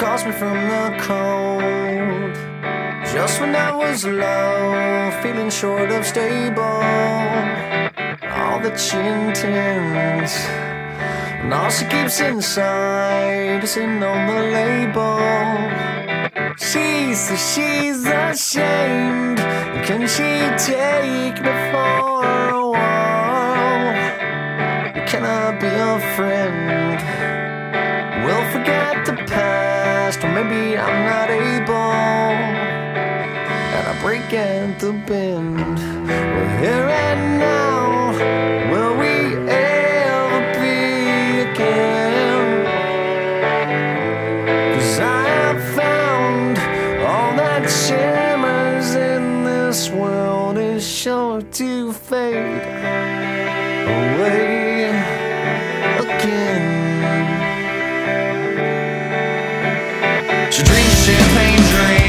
calls me from the cold. Just when I was low, feeling short of stable, all that she intends and all she keeps inside is in on the label. She says she's ashamed. Can she take me for a while? Can I be a friend? We'll forget the past, or maybe I'm not able, and I break at the bend. We're here and now. Will we ever be again? 'Cause I have found all that shimmers in this world is sure to fade away again. She drinks champagne,